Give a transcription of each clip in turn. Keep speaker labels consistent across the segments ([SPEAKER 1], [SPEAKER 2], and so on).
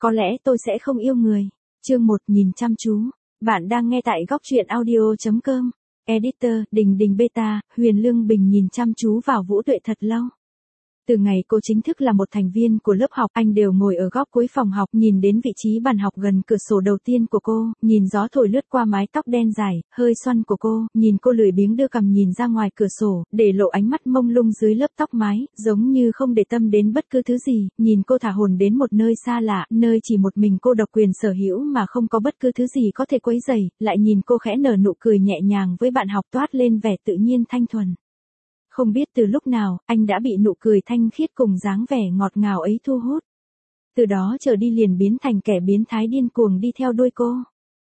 [SPEAKER 1] Có lẽ tôi sẽ không yêu người. Chương 1 nhìn chăm chú. Bạn đang nghe tại góc truyện audio.com. Editor, Đình Đình Beta, Huyền Lương Bình nhìn chăm chú vào Vũ Tuệ thật lâu. Từ ngày cô chính thức là một thành viên của lớp học, anh đều ngồi ở góc cuối phòng học, nhìn đến vị trí bàn học gần cửa sổ đầu tiên của cô, nhìn gió thổi lướt qua mái tóc đen dài, hơi xoăn của cô, nhìn cô lười biếng đưa cằm nhìn ra ngoài cửa sổ, để lộ ánh mắt mông lung dưới lớp tóc mái, giống như không để tâm đến bất cứ thứ gì, nhìn cô thả hồn đến một nơi xa lạ, nơi chỉ một mình cô độc quyền sở hữu mà không có bất cứ thứ gì có thể quấy rầy, lại nhìn cô khẽ nở nụ cười nhẹ nhàng với bạn học toát lên vẻ tự nhiên thanh thuần. Không biết từ lúc nào, anh đã bị nụ cười thanh khiết cùng dáng vẻ ngọt ngào ấy thu hút. Từ đó trở đi liền biến thành kẻ biến thái điên cuồng đi theo đuôi cô.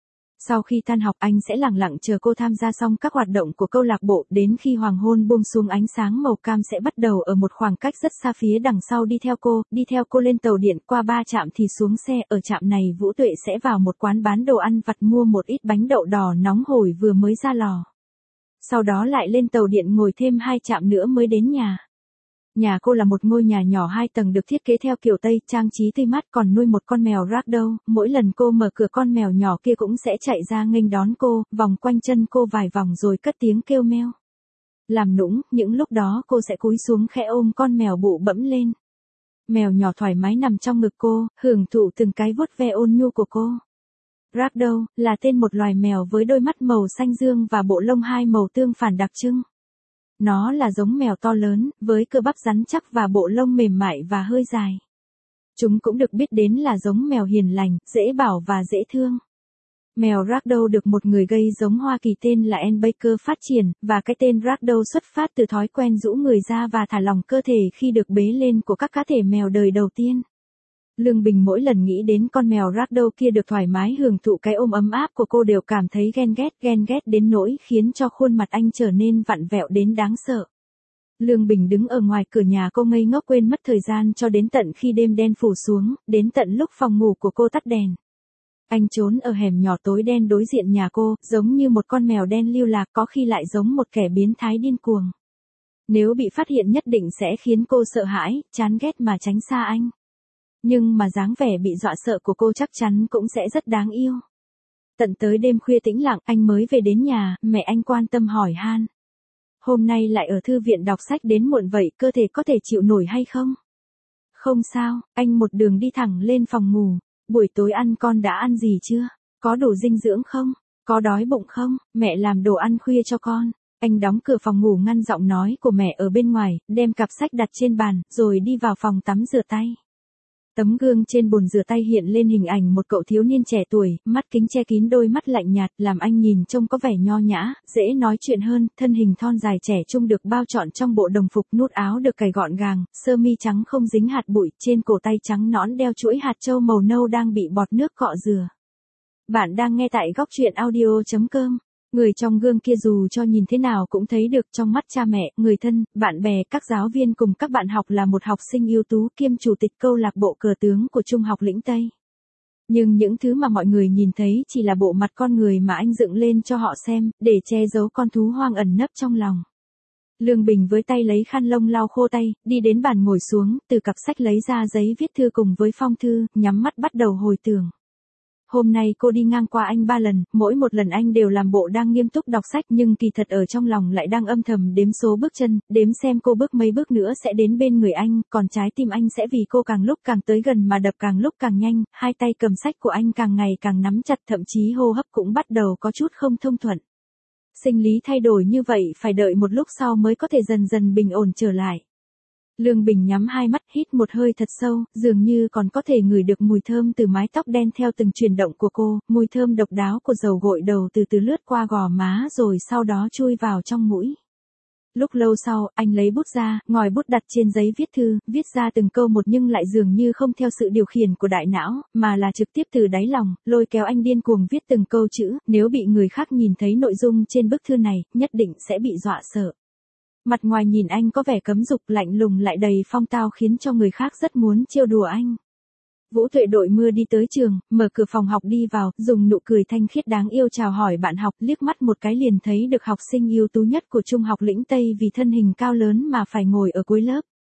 [SPEAKER 1] Sau khi tan học anh sẽ lẳng lặng chờ cô tham gia xong các hoạt động của câu lạc bộ, đến khi hoàng hôn buông xuống ánh sáng màu cam sẽ bắt đầu ở một khoảng cách rất xa phía đằng sau đi theo cô lên tàu điện, qua 3 trạm thì xuống xe, ở trạm này Vũ Tuệ sẽ vào một quán bán đồ ăn vặt mua một ít bánh đậu đỏ nóng hổi vừa mới ra lò. Sau đó lại lên tàu điện ngồi thêm 2 trạm nữa mới đến nhà. Nhà cô là một ngôi nhà nhỏ 2 tầng được thiết kế theo kiểu Tây, trang trí tươi mát, còn nuôi một con mèo ragdoll, mỗi lần cô mở cửa con mèo nhỏ kia cũng sẽ chạy ra nghênh đón cô, vòng quanh chân cô vài vòng rồi cất tiếng kêu meo. Làm nũng, những lúc đó cô sẽ cúi xuống khẽ ôm con mèo bụ bẫm lên. Mèo nhỏ thoải mái nằm trong ngực cô, hưởng thụ từng cái vuốt ve ôn nhu của cô. Ragdoll là tên một loài mèo với đôi mắt màu xanh dương và bộ lông 2 màu tương phản đặc trưng. Nó là giống mèo to lớn, với cơ bắp rắn chắc và bộ lông mềm mại và hơi dài. Chúng cũng được biết đến là giống mèo hiền lành, dễ bảo và dễ thương. Mèo Ragdoll được một người gây giống Hoa Kỳ tên là Ann Baker phát triển, và cái tên Ragdoll xuất phát từ thói quen rũ người ra và thả lỏng cơ thể khi được bế lên của các cá thể mèo đời đầu tiên. Lương Bình mỗi lần nghĩ đến con mèo ragdoll kia được thoải mái hưởng thụ cái ôm ấm áp của cô đều cảm thấy ghen ghét đến nỗi khiến cho khuôn mặt anh trở nên vặn vẹo đến đáng sợ. Lương Bình đứng ở ngoài cửa nhà cô ngây ngốc quên mất thời gian cho đến tận khi đêm đen phủ xuống, đến tận lúc phòng ngủ của cô tắt đèn. Anh trốn ở hẻm nhỏ tối đen đối diện nhà cô, giống như một con mèo đen lưu lạc, có khi lại giống một kẻ biến thái điên cuồng. Nếu bị phát hiện nhất định sẽ khiến cô sợ hãi, chán ghét mà tránh xa anh. Nhưng mà dáng vẻ bị dọa sợ của cô chắc chắn cũng sẽ rất đáng yêu. Tận tới đêm khuya tĩnh lặng, anh mới về đến nhà, mẹ anh quan tâm hỏi han. Hôm nay lại ở thư viện đọc sách đến muộn vậy, cơ thể có thể chịu nổi hay không? Không sao, anh một đường đi thẳng lên phòng ngủ. Buổi tối ăn con đã ăn gì chưa? Có đủ dinh dưỡng không? Có đói bụng không? Mẹ làm đồ ăn khuya cho con. Anh đóng cửa phòng ngủ ngăn giọng nói của mẹ ở bên ngoài, đem cặp sách đặt trên bàn, rồi đi vào phòng tắm rửa tay. Tấm gương trên bồn rửa tay hiện lên hình ảnh một cậu thiếu niên trẻ tuổi, mắt kính che kín đôi mắt lạnh nhạt, làm anh nhìn trông có vẻ nho nhã, dễ nói chuyện hơn, thân hình thon dài trẻ trung được bao trọn trong bộ đồng phục, nút áo được cài gọn gàng, sơ mi trắng không dính hạt bụi, trên cổ tay trắng nõn đeo chuỗi hạt châu màu nâu đang bị bọt nước cọ rửa. Bạn đang nghe tại góc truyện audio.com. Người trong gương kia dù cho nhìn thế nào cũng thấy được trong mắt cha mẹ, người thân, bạn bè, các giáo viên cùng các bạn học là một học sinh ưu tú kiêm chủ tịch câu lạc bộ cờ tướng của Trung học Lĩnh Tây. Nhưng những thứ mà mọi người nhìn thấy chỉ là bộ mặt con người mà anh dựng lên cho họ xem, để che giấu con thú hoang ẩn nấp trong lòng. Lương Bình với tay lấy khăn lông lau khô tay, đi đến bàn ngồi xuống, từ cặp sách lấy ra giấy viết thư cùng với phong thư, nhắm mắt bắt đầu hồi tưởng. Hôm nay cô đi ngang qua anh 3 lần, mỗi một lần anh đều làm bộ đang nghiêm túc đọc sách nhưng kỳ thật ở trong lòng lại đang âm thầm đếm số bước chân, đếm xem cô bước mấy bước nữa sẽ đến bên người anh, còn trái tim anh sẽ vì cô càng lúc càng tới gần mà đập càng lúc càng nhanh, hai tay cầm sách của anh càng ngày càng nắm chặt, thậm chí hô hấp cũng bắt đầu có chút không thông thuận. Sinh lý thay đổi như vậy phải đợi một lúc sau mới có thể dần dần bình ổn trở lại. Lương Bình nhắm hai mắt hít một hơi thật sâu, dường như còn có thể ngửi được mùi thơm từ mái tóc đen theo từng chuyển động của cô, mùi thơm độc đáo của dầu gội đầu từ từ lướt qua gò má rồi sau đó chui vào trong mũi. Lúc lâu sau, anh lấy bút ra, ngòi bút đặt trên giấy viết thư, viết ra từng câu một nhưng lại dường như không theo sự điều khiển của đại não, mà là trực tiếp từ đáy lòng, lôi kéo anh điên cuồng viết từng câu chữ, nếu bị người khác nhìn thấy nội dung trên bức thư này, nhất định sẽ bị dọa sợ. Mặt ngoài nhìn anh có vẻ cấm dục, lạnh lùng lại đầy phong tao khiến cho người khác rất muốn trêu đùa anh. Vũ Tuệ đội mưa đi tới trường, mở cửa phòng học đi vào, dùng nụ cười thanh khiết đáng yêu chào hỏi bạn học, liếc mắt một cái liền thấy được học sinh ưu tú nhất của Trung học Lĩnh Tây vì thân hình cao lớn mà phải ngồi ở cuối lớp.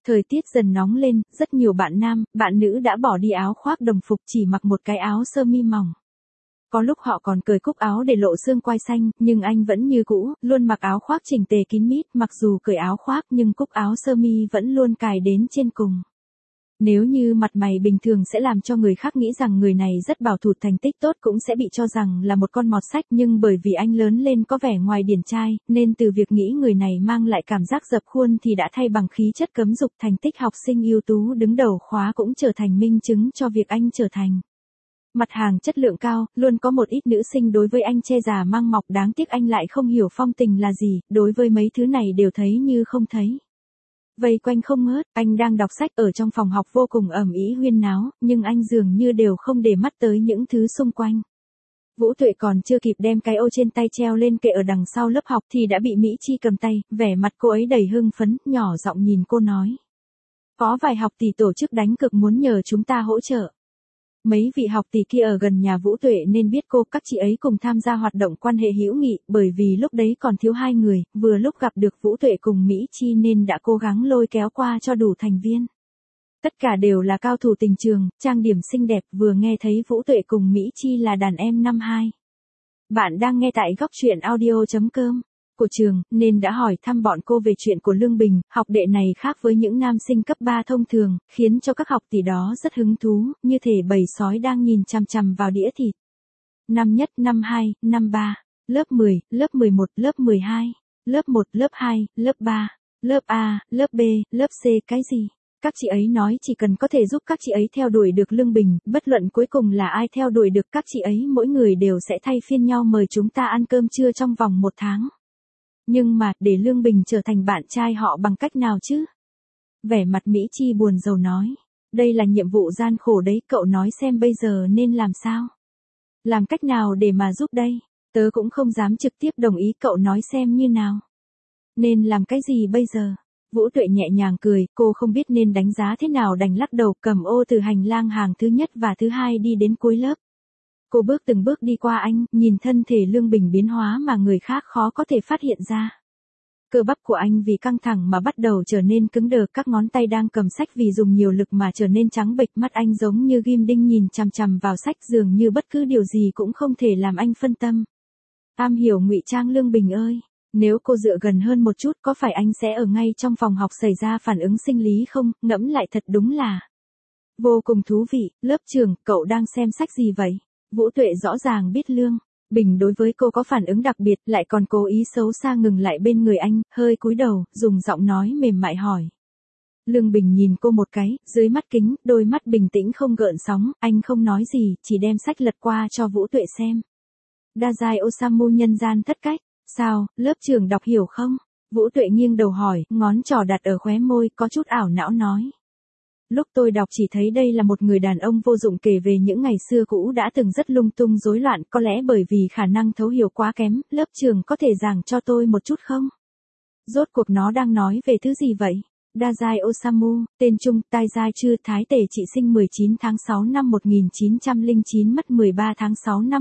[SPEAKER 1] Thời tiết dần nóng lên, rất nhiều bạn nam, bạn nữ đã bỏ đi áo khoác đồng phục chỉ mặc một cái áo sơ mi mỏng. Có lúc họ còn cởi cúc áo để lộ xương quai xanh, nhưng anh vẫn như cũ, luôn mặc áo khoác chỉnh tề kín mít, mặc dù cởi áo khoác nhưng cúc áo sơ mi vẫn luôn cài đến trên cùng. Nếu như mặt mày bình thường sẽ làm cho người khác nghĩ rằng người này rất bảo thủ, thành tích tốt cũng sẽ bị cho rằng là một con mọt sách, nhưng bởi vì anh lớn lên có vẻ ngoài điển trai, nên từ việc nghĩ người này mang lại cảm giác dập khuôn thì đã thay bằng khí chất cấm dục, thành tích học sinh ưu tú đứng đầu khóa cũng trở thành minh chứng cho việc anh trở thành mặt hàng chất lượng cao. Luôn có một ít nữ sinh đối với anh che già mang mọc, đáng tiếc anh lại không hiểu phong tình là gì, đối với mấy thứ này đều thấy như không thấy. Vây quanh không ngớt, anh đang đọc sách ở trong phòng học vô cùng ầm ĩ huyên náo, nhưng anh dường như đều không để mắt tới những thứ xung quanh. Vũ Tuệ còn chưa kịp đem cái ô trên tay treo lên kệ ở đằng sau lớp học thì đã bị Mỹ Chi cầm tay, vẻ mặt cô ấy đầy hưng phấn, nhỏ giọng nhìn cô nói. Có vài học tỷ tổ chức đánh cược muốn nhờ chúng ta hỗ trợ. Mấy vị học tỷ kia ở gần nhà Vũ Tuệ nên biết cô, các chị ấy cùng tham gia hoạt động quan hệ hữu nghị, bởi vì lúc đấy còn thiếu 2 người, vừa lúc gặp được Vũ Tuệ cùng Mỹ Chi nên đã cố gắng lôi kéo qua cho đủ thành viên. Tất cả đều là cao thủ tình trường, trang điểm xinh đẹp, vừa nghe thấy Vũ Tuệ cùng Mỹ Chi là đàn em năm 2. Bạn đang nghe tại góc truyện audio.com của trường, nên đã hỏi thăm bọn cô về chuyện của Lương Bình. Học đệ này khác với những nam sinh cấp 3 thông thường, khiến cho các học tỷ đó rất hứng thú, như thể bầy sói đang nhìn chằm chằm vào đĩa thịt. Năm nhất, năm 2, năm 3, lớp 10, lớp 11, lớp 12, lớp 1, lớp 2, lớp 3, lớp A, lớp B, lớp C, cái gì? Các chị ấy nói chỉ cần có thể giúp các chị ấy theo đuổi được Lương Bình, bất luận cuối cùng là ai theo đuổi được các chị ấy, mỗi người đều sẽ thay phiên nhau mời chúng ta ăn cơm trưa trong vòng 1 tháng. Nhưng mà, để Lương Bình trở thành bạn trai họ bằng cách nào chứ? Vẻ mặt Mỹ Chi buồn rầu nói. Đây là nhiệm vụ gian khổ đấy, cậu nói xem bây giờ nên làm sao? Làm cách nào để mà giúp đây? Tớ cũng không dám trực tiếp đồng ý, cậu nói xem như nào. Nên làm cái gì bây giờ? Vũ Tuệ nhẹ nhàng cười, cô không biết nên đánh giá thế nào đành lắc đầu, cầm ô từ hành lang hàng thứ nhất và thứ 2 đi đến cuối lớp. Cô bước từng bước đi qua anh, nhìn thân thể Lương Bình biến hóa mà người khác khó có thể phát hiện ra. Cơ bắp của anh vì căng thẳng mà bắt đầu trở nên cứng đờ, các ngón tay đang cầm sách vì dùng nhiều lực mà trở nên trắng bệch, mắt anh giống như ghim đinh nhìn chằm chằm vào sách, dường như bất cứ điều gì cũng không thể làm anh phân tâm. Am hiểu ngụy trang Lương Bình ơi, nếu cô dựa gần hơn một chút có phải anh sẽ ở ngay trong phòng học xảy ra phản ứng sinh lý không? Ngẫm lại thật đúng là vô cùng thú vị. Lớp trưởng, cậu đang xem sách gì vậy? Vũ Tuệ rõ ràng biết Lương Bình đối với cô có phản ứng đặc biệt, lại còn cố ý xấu xa ngừng lại bên người anh, hơi cúi đầu, dùng giọng nói mềm mại hỏi. Lương Bình nhìn cô một cái, dưới mắt kính, đôi mắt bình tĩnh không gợn sóng, anh không nói gì, chỉ đem sách lật qua cho Vũ Tuệ xem. Dazai Osamu nhân gian thất cách, sao, lớp trưởng đọc hiểu không? Vũ Tuệ nghiêng đầu hỏi, ngón trỏ đặt ở khóe môi, có chút ảo não nói. Lúc tôi đọc chỉ thấy đây là một người đàn ông vô dụng kể về những ngày xưa cũ đã từng rất lung tung rối loạn, có lẽ bởi vì khả năng thấu hiểu quá kém, lớp trưởng có thể giảng cho tôi một chút không? Rốt cuộc nó đang nói về thứ gì vậy? Dazai Osamu, tên Trung, Taizai Chư, Thái Tể trị sinh 19 tháng 6 năm 1909 mất 13 tháng 6 năm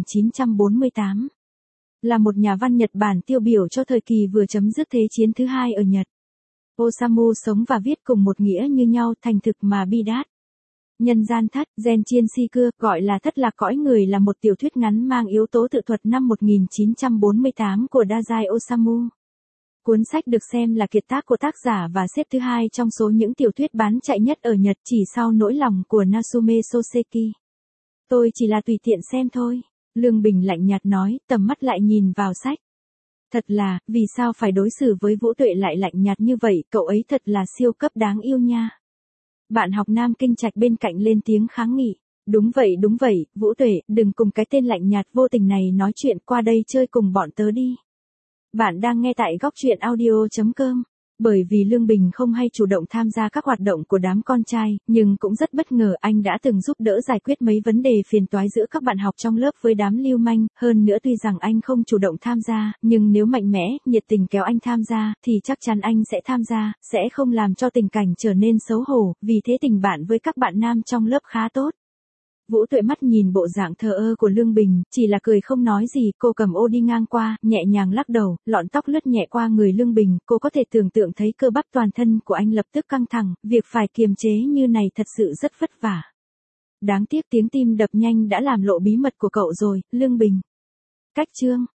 [SPEAKER 1] 1948. Là một nhà văn Nhật Bản tiêu biểu cho thời kỳ vừa chấm dứt Thế chiến thứ 2 ở Nhật. Osamu sống và viết cùng một nghĩa như nhau, thành thực mà bi đát. Nhân gian thất, Genchiên Shiku, gọi là Thất lạc cõi người là một tiểu thuyết ngắn mang yếu tố tự thuật năm 1948 của Dazai Osamu. Cuốn sách được xem là kiệt tác của tác giả và xếp thứ 2 trong số những tiểu thuyết bán chạy nhất ở Nhật, chỉ sau Nỗi lòng của Natsume Soseki. Tôi chỉ là tùy tiện xem thôi. Lương Bình lạnh nhạt nói, tầm mắt lại nhìn vào sách. Thật là, vì sao phải đối xử với Vũ Tuệ lại lạnh nhạt như vậy, cậu ấy thật là siêu cấp đáng yêu nha. Bạn học Nam Kinh Trạch bên cạnh lên tiếng kháng nghị. Đúng vậy, Vũ Tuệ, đừng cùng cái tên lạnh nhạt vô tình này nói chuyện, qua đây chơi cùng bọn tớ đi. Bạn đang nghe tại góc truyện audio.com. Bởi vì Lương Bình không hay chủ động tham gia các hoạt động của đám con trai, nhưng cũng rất bất ngờ anh đã từng giúp đỡ giải quyết mấy vấn đề phiền toái giữa các bạn học trong lớp với đám lưu manh, hơn nữa tuy rằng anh không chủ động tham gia, nhưng nếu mạnh mẽ, nhiệt tình kéo anh tham gia, thì chắc chắn anh sẽ tham gia, sẽ không làm cho tình cảnh trở nên xấu hổ, vì thế tình bạn với các bạn nam trong lớp khá tốt. Vũ Tuệ mắt nhìn bộ dạng thờ ơ của Lương Bình, chỉ là cười không nói gì, cô cầm ô đi ngang qua, nhẹ nhàng lắc đầu, lọn tóc lướt nhẹ qua người Lương Bình, cô có thể tưởng tượng thấy cơ bắp toàn thân của anh lập tức căng thẳng, việc phải kiềm chế như này thật sự rất vất vả. Đáng tiếc tiếng tim đập nhanh đã làm lộ bí mật của cậu rồi, Lương Bình. Cách chương